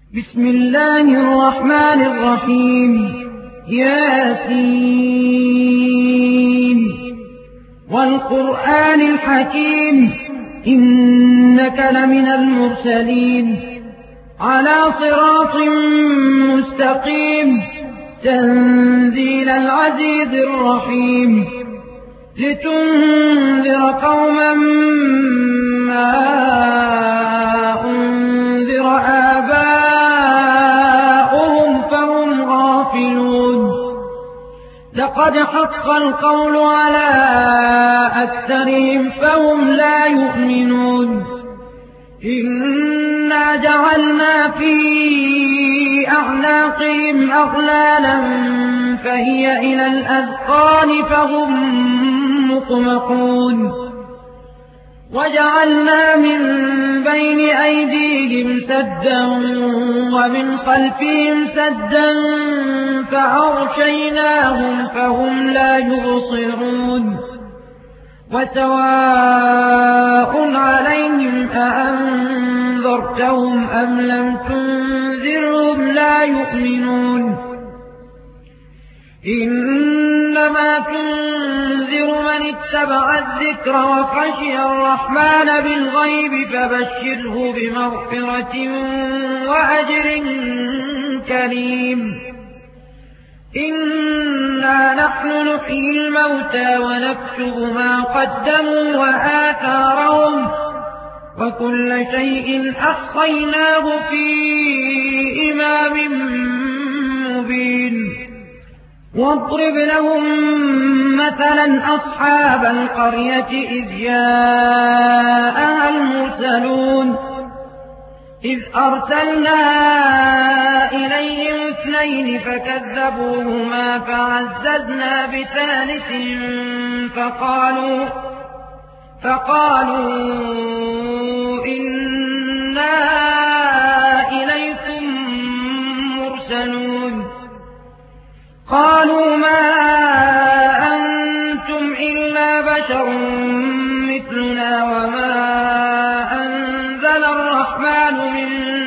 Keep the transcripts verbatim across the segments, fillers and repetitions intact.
بسم الله الرحمن الرحيم. ياسين والقرآن الحكيم إنك لمن المرسلين على صراط مستقيم تنزيل العزيز الرحيم لتنذر قوما ما أنذر آباؤهم فهم غافلون. لقد حق القول على أكثرهم فهم لا يؤمنون. إنا جعلنا في أعناقهم أغلالا فهي إلى الأذقان فهم مقمحون. وجعلنا من بين أيديهم سدا ومن خلفهم سدا فأغشيناهم فهم لا يبصرون. وسواء عليهم أأنذرتهم أم لم تنذرهم لا يؤمنون. إنما تنذر من اتبع الذكر وخشي الرحمن بالغيب فبشره بمغفرة وأجر كريم. إنا نحن نحيي الموتى ونكتب ما قدموا وآثارهم وكل شيء أحصيناه في إمام مبين. واضرب لهم مثلا أصحاب القرية إذ جاءها المرسلون إذ أرسلنا إليهم اثنين فكذبوهما فعززنا بثالث فقالوا فقالوا إنا إليكم مرسلون. قالوا ما أنتم إلا بشر مثلنا وما أنزل الرحمن من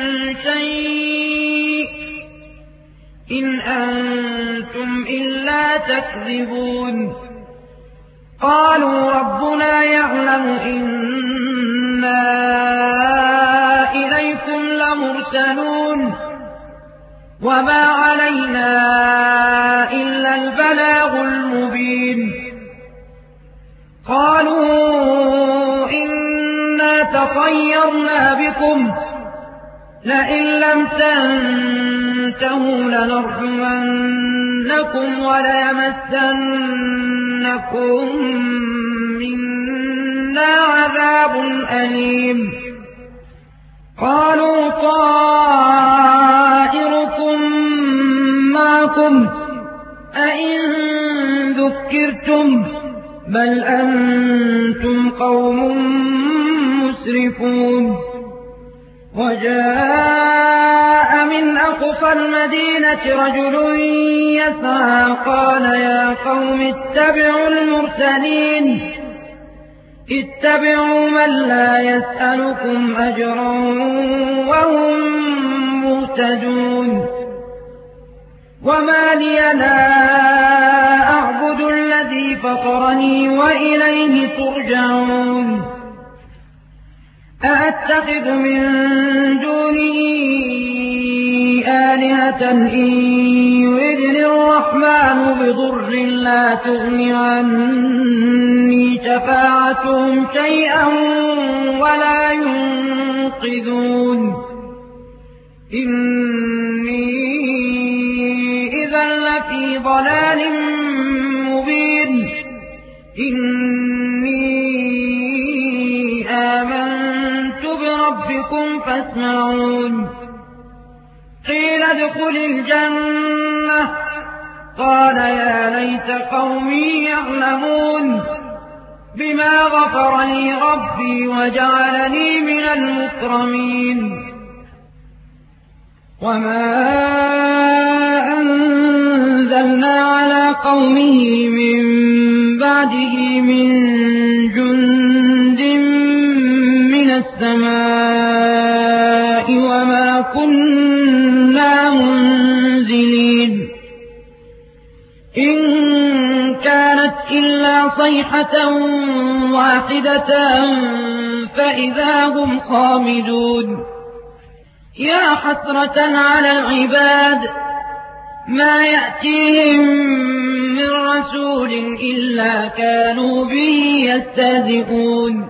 شيء إن أنتم إلا تكذبون. قالوا ربنا يعلم إنا إليكم لمرسلون وما علينا إلا البلاغ المبين. قالوا إنا تطيرنا بكم لئن لم تنتهوا لنرجمنكم وليمسنكم منا عذاب أليم. قالوا طائركم معكم أئن ذكرتم بل أنتم قوم مسرفون. وجاء من أقصى المدينة رجل يسعى قال يا قوم اتبعوا المرسلين اتبعوا من لا يسألكم أجرا وهم مهتدون. وما لي لا أعبد الذي فطرني وإليه ترجعون. أأتخذ من دونه آلهة إن يردني الرحمن بضر لا تغن عني شفاعتهم شيئا ولا ينقذون. إني إذا لفي ضلال مبين. إني آمنت بربكم فاسمعون. قيل ادخل الجنة قال يا ليت قومي يعلمون بما غفر لي ربي وجعلني من المكرمين. وما أنزلنا على قومه من بعده من جند من السماء وما كنا إن كانت إلا صيحة واحدة فإذا هم خامدون يا حسرة على العباد ما يأتيهم من رسول إلا كانوا به يستهزئون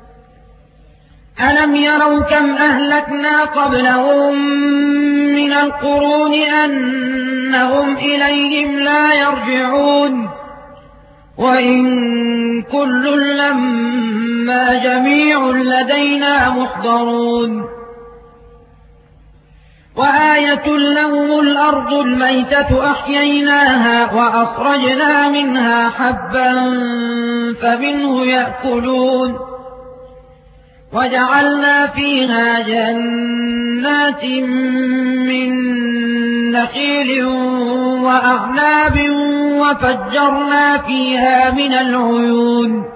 ألم يروا كم أهلكنا قبلهم من القرون أنهم إليهم لا يرجعون وإن كل لما جميع لدينا محضرون وآية لهم الأرض الميتة أحييناها وأخرجنا منها حبا فمنه يأكلون وجعلنا فيها جنات من نخيل وأعناب وفجرنا فيها من العيون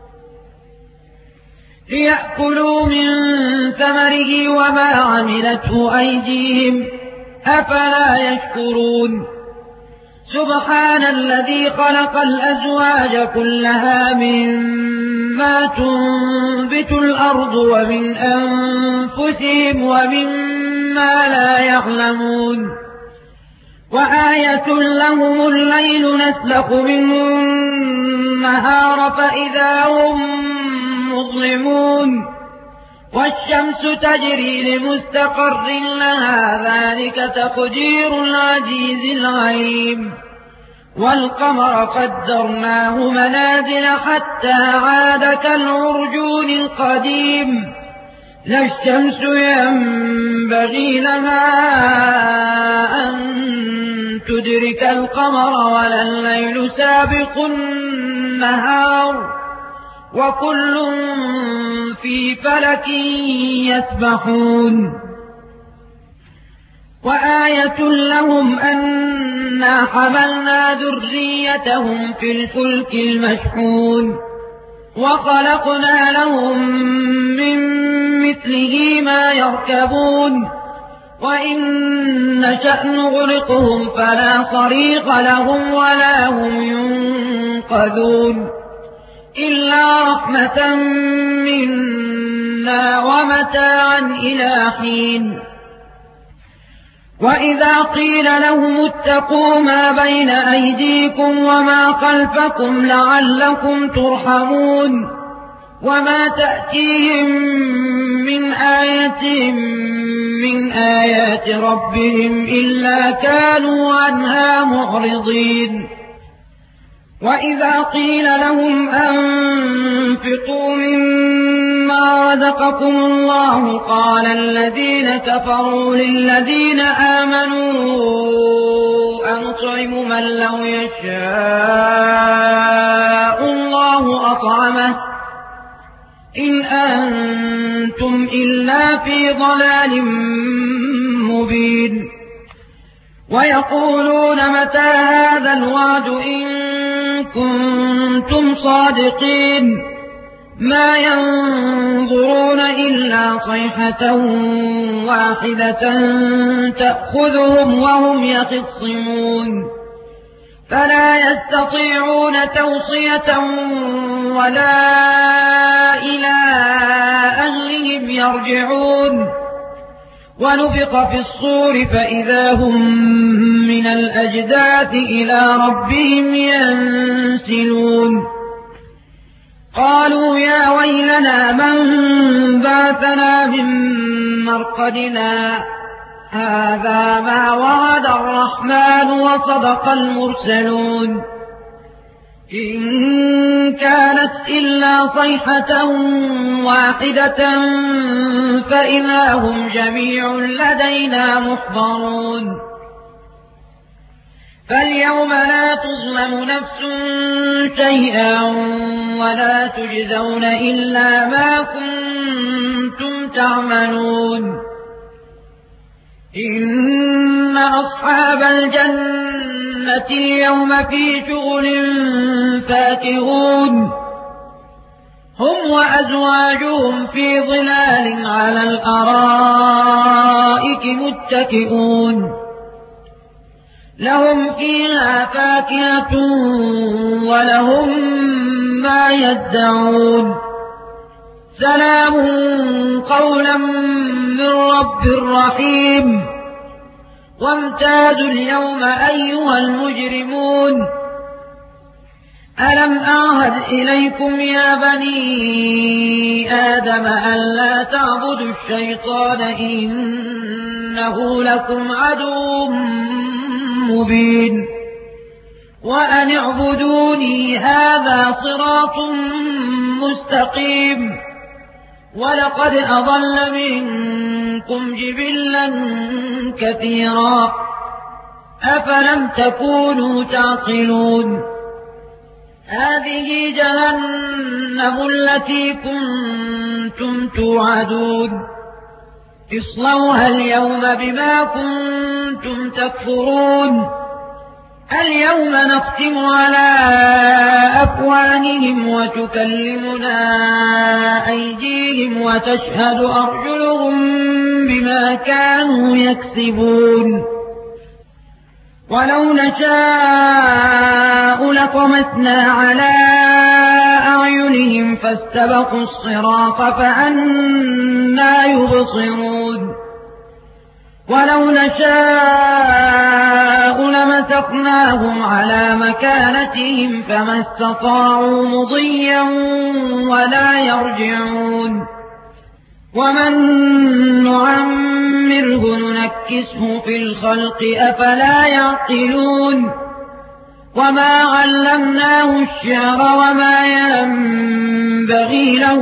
ليأكلوا من ثمره وما عملته أيديهم أفلا يشكرون سبحان الذي خلق الأزواج كلها مما تنبت الأرض ومن أنفسهم ومما لا يعلمون وآية لهم الليل نسلخ منه النهار فإذا هم مظلمون والشمس تجري لمستقر لها ذلك تقدير العزيز العليم والقمر قدرناه منازل حتى عاد كالعرجون القديم لا الشمس ينبغي لها أن تدرك القمر ولا الليل سابق النهار وكل في فلك يسبحون وآية لهم أنا حملنا ذريتهم في الفلك المشحون وخلقنا لهم من مثله ما يركبون وإن نشأ نغرقهم فلا صريخ لهم ولا هم ينقذون إلا رحمة منا ومتاعا إلى حين وإذا قيل لهم اتقوا ما بين أيديكم وما خلفكم لعلكم ترحمون وما تأتيهم من آية من آيات ربهم إلا كانوا عنها معرضين وإذا قيل لهم أنفقوا مما رزقكم الله قال الذين كفروا للذين آمنوا أنطعم من لو يشاء الله أطعمه إن أنتم إلا في ضلال مبين ويقولون متى هذا الوعد إن كنتم صادقين ما ينظرون إلا صيحة واحدة تأخذهم وهم يخصمون فلا يستطيعون توصية ولا إلى أهلهم يرجعون ونفخ في الصور فإذا هم من الأجداث إلى ربهم ينسلون قالوا يا ويلنا من بعثنا من مرقدنا هذا ما وعد الرحمن وصدق المرسلون إن كانت إلا صيحة واحدة فإذا هم جميع لدينا محضرون فاليوم لا تظلم نفس شيئا ولا تجزون إلا ما كنتم تعملون إن أصحاب الجنة اليوم في شغل فاكهون هم وأزواجهم في ظلال على الأرائك متكئون لهم فيها فاكهة ولهم ما يدعون سلام قولا من رب رحيم وامتازوا اليوم أيها المجرمون ألم أعهد إليكم يا بني آدم ألا تعبدوا الشيطان إنه لكم عدو مبين وأن اعبدوني هذا صراط مستقيم ولقد أضل منكم جبلا كثيرا أفلم تكونوا تعقلون هذه جهنم التي كنتم توعدون اصلوها اليوم بما كنتم تكفرون اليوم نختم على أفواههم وتكلمنا أيديهم وتشهد أرجلهم بما كانوا يكسبون ولو نشاء لطمسنا على أعينهم فاستبقوا الصراط فأنى يبصرون ولو نشاء لمسخناهم على مكانتهم فما استطاعوا مضيا ولا يرجعون ومن نعمره ننكسه في الخلق أفلا يعقلون وما علمناه الشعر وما ينبغي له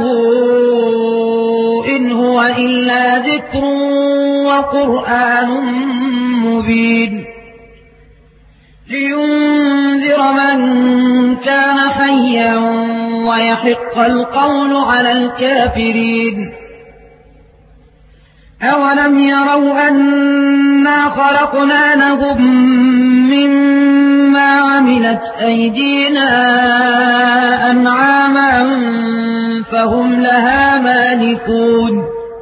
إن هو إلا ذكر وقرآن مبين لينذر من كان حيا ويحق القول على الكافرين أولم يروا أنا خلقنا لهم مما عملت أيدينا أنعاما فهم لها مالكون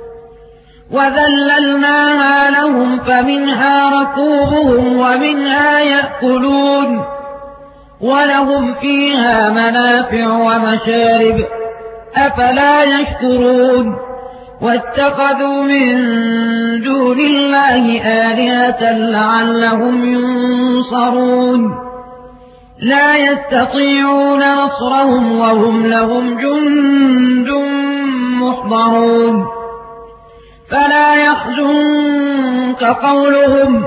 وذللناها لهم فمنها ركوبهم ومنها يأكلون ولهم فيها منافع ومشارب أفلا يشكرون واتخذوا من دون الله آلهة لعلهم ينصرون لا يستطيعون نصرهم وهم لهم جند محضرون فلا يحزنك قولهم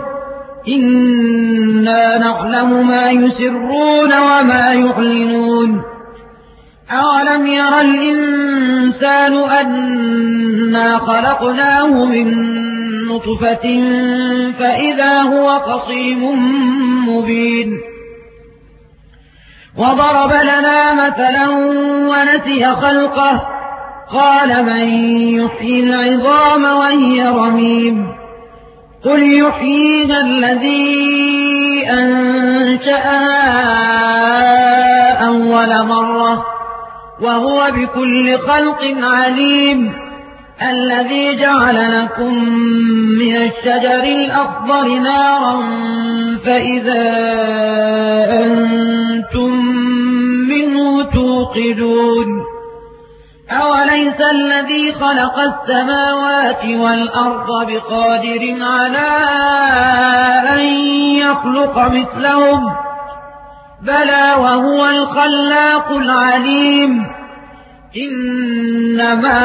إنا نعلم ما يسرون وما يعلنون أولم ير الإنسان أنا خلقناه من نطفة فإذا هو خصيم مبين وضرب لنا مثلا ونسي خلقه قال من يحيي العظام وهي رميم قل يحييها الذي أنشأها أول مرة وهو بكل خلق عليم الذي جعل لكم من الشجر الأخضر نارا فإذا أنتم منه توقدون أوليس الذي خلق السماوات والأرض بقادر على أن يخلق مثلهم بلى وهو الخلاق العليم إنما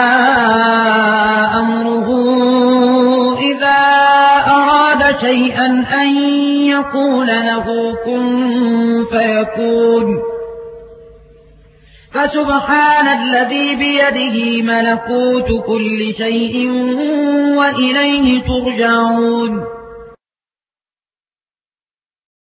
أمره إذا أراد شيئا أن يقول له كن فيكون فسبحان الذي بيده ملكوت كل شيء وإليه ترجعون